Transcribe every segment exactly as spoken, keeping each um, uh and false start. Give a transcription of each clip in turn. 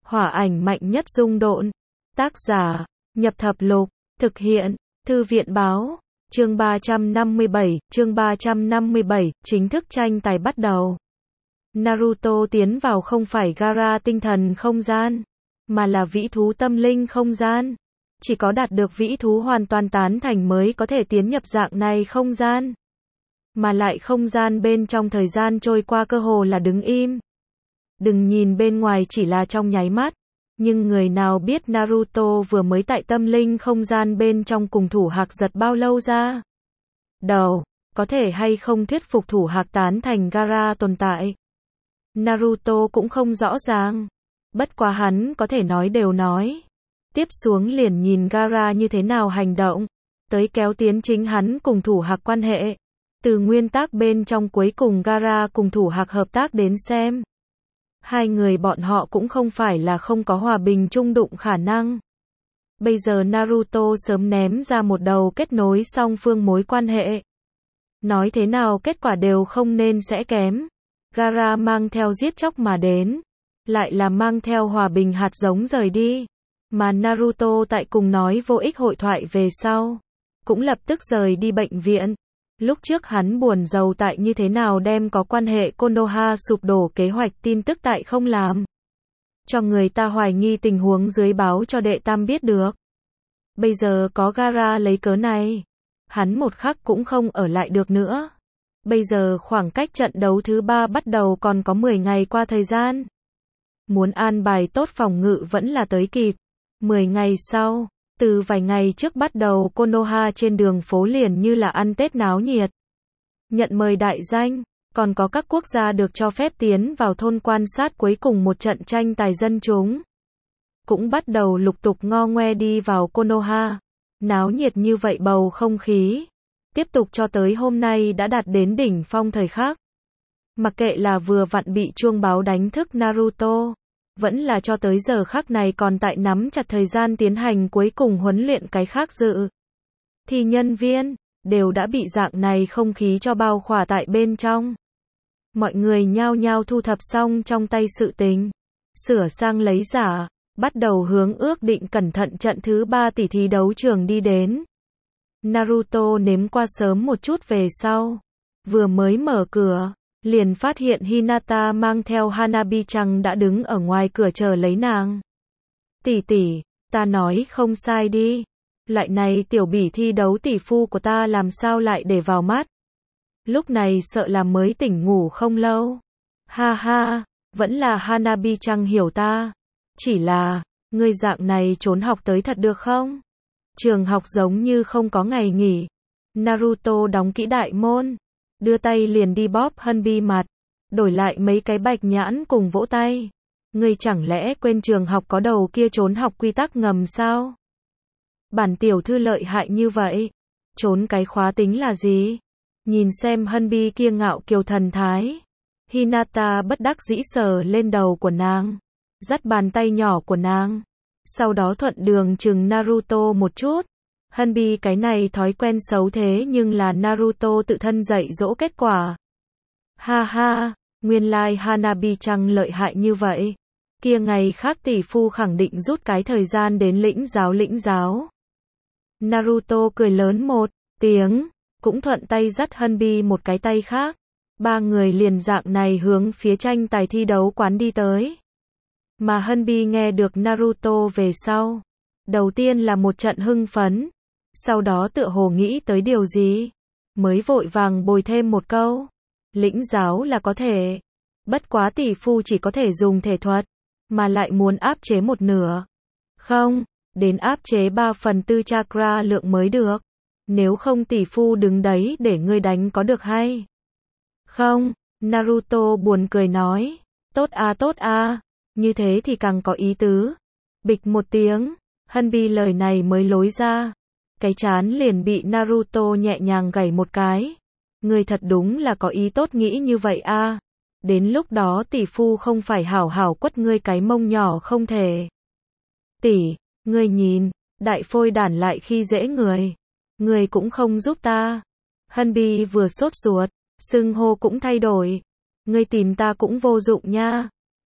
Hỏa ảnh mạnh nhất dung độn. Tác giả, Nhập Thập Lục. Thực hiện, Thư viện Báo. Chương ba trăm năm mươi bảy, chương ba trăm năm mươi bảy, chính thức tranh tài bắt đầu. Naruto tiến vào không phải Gaara tinh thần không gian, mà là vĩ thú tâm linh không gian. Chỉ có đạt được vĩ thú hoàn toàn tán thành mới có thể tiến nhập dạng này không gian. Mà lại không gian bên trong thời gian trôi qua cơ hồ là đứng im. Đừng nhìn bên ngoài chỉ là trong nháy mắt, nhưng người nào biết Naruto vừa mới tại tâm linh không gian bên trong cùng thủ hạc giật bao lâu ra. Đầu, có thể hay không thuyết phục thủ hạc tán thành Gaara tồn tại. Naruto cũng không rõ ràng. Bất quá hắn có thể nói đều nói. Tiếp xuống liền nhìn Gaara như thế nào hành động, tới kéo tiến chính hắn cùng thủ hạc quan hệ. Từ nguyên tắc bên trong cuối cùng Gaara cùng thủ hạc hợp tác đến xem. Hai người bọn họ cũng không phải là không có hòa bình chung đụng khả năng. Bây giờ Naruto sớm ném ra một đầu kết nối song phương mối quan hệ. Nói thế nào kết quả đều không nên sẽ kém. Gaara mang theo giết chóc mà đến, lại là mang theo hòa bình hạt giống rời đi. Mà Naruto tại cùng nói vô ích hội thoại về sau, cũng lập tức rời đi bệnh viện. Lúc trước hắn buồn rầu tại như thế nào đem có quan hệ Konoha sụp đổ kế hoạch tin tức tại không làm. Cho người ta hoài nghi tình huống dưới báo cho đệ tam biết được. Bây giờ có Gaara lấy cớ này, hắn một khắc cũng không ở lại được nữa. Bây giờ khoảng cách trận đấu thứ ba bắt đầu còn có mười ngày qua thời gian. Muốn an bài tốt phòng ngự vẫn là tới kịp. mười ngày sau, từ vài ngày trước bắt đầu Konoha trên đường phố liền như là ăn Tết náo nhiệt. Nhận mời đại danh, còn có các quốc gia được cho phép tiến vào thôn quan sát cuối cùng một trận tranh tài dân chúng. Cũng bắt đầu lục tục ngo ngoe đi vào Konoha. Náo nhiệt như vậy bầu không khí. Tiếp tục cho tới hôm nay đã đạt đến đỉnh phong thời khắc. Mặc kệ là vừa vặn bị chuông báo đánh thức Naruto, vẫn là cho tới giờ khắc này còn tại nắm chặt thời gian tiến hành cuối cùng huấn luyện cái khác dự. Thì nhân viên, đều đã bị dạng này không khí cho bao khỏa tại bên trong. Mọi người nhao nhao thu thập xong trong tay sự tình, sửa sang lấy giả, bắt đầu hướng ước định cẩn thận trận thứ ba tỷ thí đấu trường đi đến. Naruto nếm qua sớm một chút về sau, vừa mới mở cửa, liền phát hiện Hinata mang theo Hanabi-chan đã đứng ở ngoài cửa chờ lấy nàng. Tỷ tỷ, ta nói không sai đi. Loại này tiểu bỉ thi đấu tỷ phu của ta làm sao lại để vào mắt. Lúc này sợ là mới tỉnh ngủ không lâu. Ha ha, vẫn là Hanabi-chan hiểu ta. Chỉ là, ngươi dạng này trốn học tới thật được không? Trường học giống như không có ngày nghỉ. Naruto đóng kỹ đại môn, đưa tay liền đi bóp Hanbi mặt, đổi lại mấy cái bạch nhãn cùng vỗ tay. Ngươi chẳng lẽ quên trường học có đầu kia trốn học quy tắc ngầm sao? Bản tiểu thư lợi hại như vậy, trốn cái khóa tính là gì? Nhìn xem Hanbi kia ngạo kiều thần thái. Hinata bất đắc dĩ sờ lên đầu của nàng, dắt bàn tay nhỏ của nàng, sau đó thuận đường chừng Naruto một chút. Hanbi cái này thói quen xấu thế nhưng là Naruto tự thân dạy dỗ kết quả. Ha ha, nguyên lai like Hanabi-chan lợi hại như vậy. Kia ngày khác tỷ phu khẳng định rút cái thời gian đến lĩnh giáo lĩnh giáo. Naruto cười lớn một tiếng, cũng thuận tay dắt Hanbi một cái tay khác. Ba người liền dạng này hướng phía tranh tài thi đấu quán đi tới. Mà Hanbi nghe được Naruto về sau, đầu tiên là một trận hưng phấn, sau đó tựa hồ nghĩ tới điều gì, mới vội vàng bồi thêm một câu. Lĩnh giáo là có thể, bất quá tỷ phu chỉ có thể dùng thể thuật, mà lại muốn áp chế một nửa. Không, đến áp chế ba phần tư chakra lượng mới được. Nếu không tỷ phu đứng đấy để ngươi đánh có được hay? Không, Naruto buồn cười nói. Tốt a tốt a, như thế thì càng có ý tứ. Bịch một tiếng, Hanbi lời này mới lối ra. Cái chán liền bị Naruto nhẹ nhàng gảy một cái. Ngươi thật đúng là có ý tốt nghĩ như vậy a. Đến lúc đó tỷ phu không phải hảo hảo quất ngươi cái mông nhỏ không thể. Tỷ, ngươi nhìn, đại phôi đản lại khi dễ người. Ngươi cũng không giúp ta. Hanbi vừa sốt ruột, xưng hô cũng thay đổi. Ngươi tìm ta cũng vô dụng nha.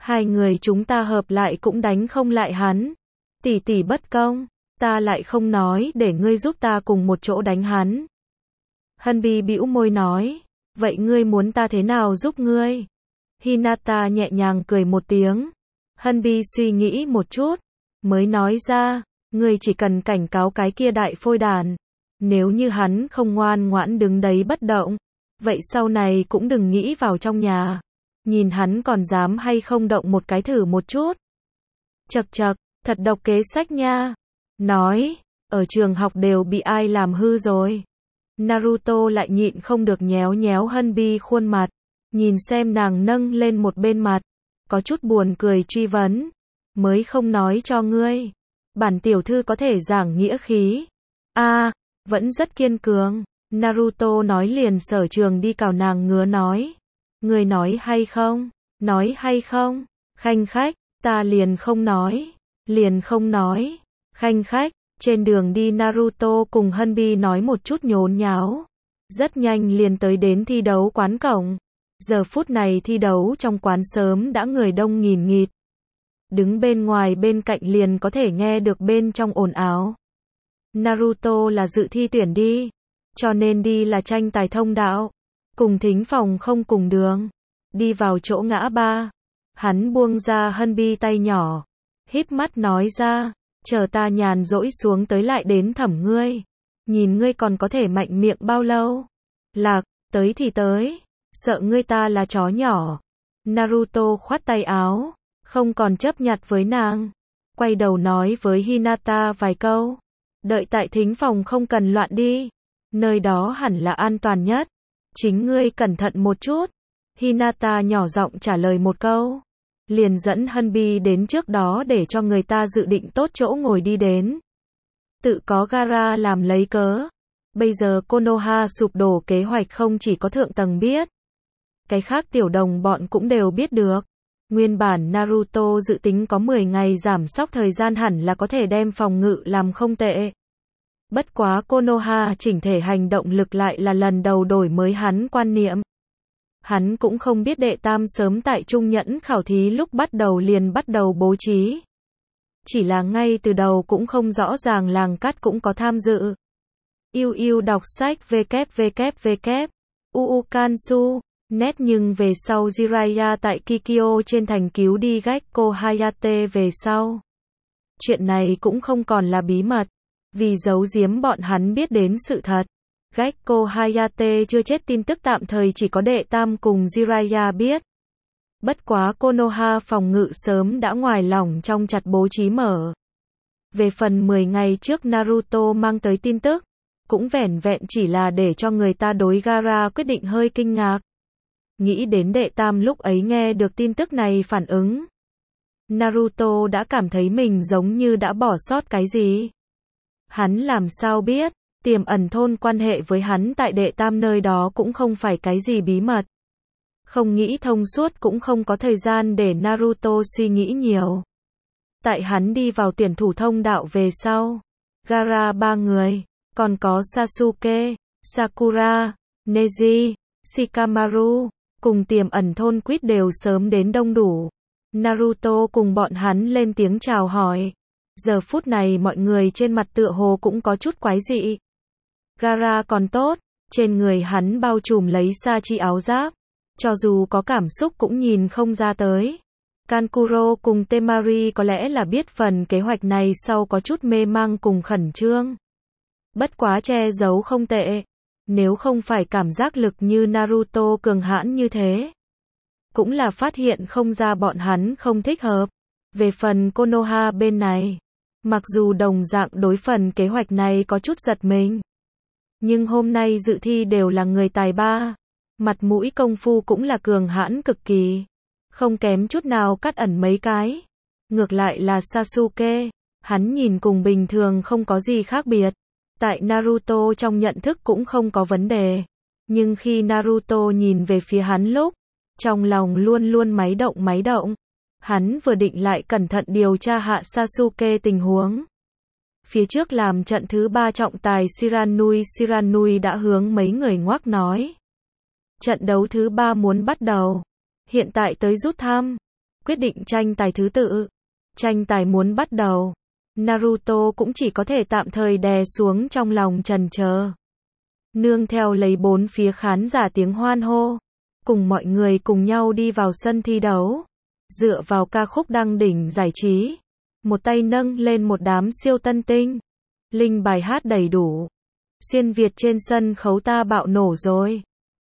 Hai người chúng ta hợp lại cũng đánh không lại hắn. Tỷ tỷ bất công, ta lại không nói để ngươi giúp ta cùng một chỗ đánh hắn. Hanbi bĩu môi nói, vậy ngươi muốn ta thế nào giúp ngươi? Hinata nhẹ nhàng cười một tiếng. Hanbi suy nghĩ một chút, mới nói ra, ngươi chỉ cần cảnh cáo cái kia đại phôi đàn. Nếu như hắn không ngoan ngoãn đứng đấy bất động, vậy sau này cũng đừng nghĩ vào trong nhà. Nhìn hắn còn dám hay không động một cái thử một chút. Chậc chậc, thật độc kế sách nha. Nói, ở trường học đều bị ai làm hư rồi. Naruto lại nhịn không được nhéo nhéo Hanbi khuôn mặt, nhìn xem nàng nâng lên một bên mặt, có chút buồn cười truy vấn, mới không nói cho ngươi. Bản tiểu thư có thể giảng nghĩa khí. A, à, vẫn rất kiên cường. Naruto nói liền sở trường đi cào nàng ngứa nói. Ngươi nói hay không? Nói hay không? Khanh khách, ta liền không nói. Liền không nói. Khanh khách, trên đường đi Naruto cùng Hanbi nói một chút nhốn nháo. Rất nhanh liền tới đến thi đấu quán cổng. Giờ phút này thi đấu trong quán sớm đã người đông nghìn nghịt. Đứng bên ngoài bên cạnh liền có thể nghe được bên trong ồn ào. Naruto là dự thi tuyển đi, cho nên đi là tranh tài thông đạo. Cùng thính phòng không cùng đường. Đi vào chỗ ngã ba. Hắn buông ra Hanbi tay nhỏ. Híp mắt nói ra, chờ ta nhàn rỗi xuống tới lại đến thẩm ngươi. Nhìn ngươi còn có thể mạnh miệng bao lâu. Lạc, tới thì tới. Sợ ngươi ta là chó nhỏ. Naruto khoát tay áo, không còn chấp nhặt với nàng. Quay đầu nói với Hinata vài câu. Đợi tại thính phòng không cần loạn đi. Nơi đó hẳn là an toàn nhất. Chính ngươi cẩn thận một chút. Hinata nhỏ giọng trả lời một câu. Liền dẫn Hanbi đến trước đó để cho người ta dự định tốt chỗ ngồi đi đến. Tự có Gaara làm lấy cớ. Bây giờ Konoha sụp đổ kế hoạch không chỉ có thượng tầng biết. Cái khác tiểu đồng bọn cũng đều biết được. Nguyên bản Naruto dự tính có mười ngày giảm sóc thời gian hẳn là có thể đem phòng ngự làm không tệ. Bất quá Konoha chỉnh thể hành động lực lại là lần đầu đổi mới hắn quan niệm. Hắn cũng không biết đệ tam sớm tại trung nhẫn khảo thí lúc bắt đầu liền bắt đầu bố trí. Chỉ là ngay từ đầu cũng không rõ ràng làng cát cũng có tham dự. Yêu yêu đọc sách www. Uu Kansu. Nét nhưng về sau Jiraiya tại Kikyo trên thành cứu đi Gekko Hayate về sau. Chuyện này cũng không còn là bí mật. Vì giấu giếm bọn hắn biết đến sự thật. Gekko Hayate chưa chết tin tức tạm thời chỉ có đệ tam cùng Jiraiya biết. Bất quá Konoha phòng ngự sớm đã ngoài lỏng trong chặt bố trí mở. Về phần mười ngày trước Naruto mang tới tin tức, cũng vẻn vẹn chỉ là để cho người ta đối Gaara quyết định hơi kinh ngạc. Nghĩ đến đệ tam lúc ấy nghe được tin tức này phản ứng. Naruto đã cảm thấy mình giống như đã bỏ sót cái gì. Hắn làm sao biết, tiềm ẩn thôn quan hệ với hắn tại đệ tam nơi đó cũng không phải cái gì bí mật. Không nghĩ thông suốt cũng không có thời gian để Naruto suy nghĩ nhiều. Tại hắn đi vào tuyển thủ thông đạo về sau. Gaara ba người, còn có Sasuke, Sakura, Neji, Shikamaru, cùng tiềm ẩn thôn quýt đều sớm đến đông đủ. Naruto cùng bọn hắn lên tiếng chào hỏi. Giờ phút này mọi người trên mặt tựa hồ cũng có chút quái dị. Gaara còn tốt, trên người hắn bao trùm lấy sa chi áo giáp. Cho dù có cảm xúc cũng nhìn không ra tới. Kankuro cùng Temari có lẽ là biết phần kế hoạch này sau có chút mê mang cùng khẩn trương. Bất quá che giấu không tệ. Nếu không phải cảm giác lực như Naruto cường hãn như thế. Cũng là phát hiện không ra bọn hắn không thích hợp. Về phần Konoha bên này. Mặc dù đồng dạng đối phần kế hoạch này có chút giật mình. Nhưng hôm nay dự thi đều là người tài ba. Mặt mũi công phu cũng là cường hãn cực kỳ. Không kém chút nào cắt ẩn mấy cái. Ngược lại là Sasuke. Hắn nhìn cùng bình thường không có gì khác biệt. Tại Naruto trong nhận thức cũng không có vấn đề. Nhưng khi Naruto nhìn về phía hắn lúc. Trong lòng luôn luôn máy động máy động. Hắn vừa định lại cẩn thận điều tra hạ Sasuke tình huống. Phía trước làm trận thứ ba trọng tài Shiranui Shiranui đã hướng mấy người ngoác nói. Trận đấu thứ ba muốn bắt đầu. Hiện tại tới rút thăm. quyết định tranh tài thứ tự. Tranh tài muốn bắt đầu. Naruto cũng chỉ có thể tạm thời đè xuống trong lòng trần chờ. Nương theo lấy bốn phía khán giả tiếng hoan hô. Cùng mọi người cùng nhau đi vào sân thi đấu. Dựa vào ca khúc đăng đỉnh giải trí. Một tay nâng lên một đám siêu tân tinh. Linh bài hát đầy đủ. Xuyên Việt trên sân khấu ta bạo nổ rồi.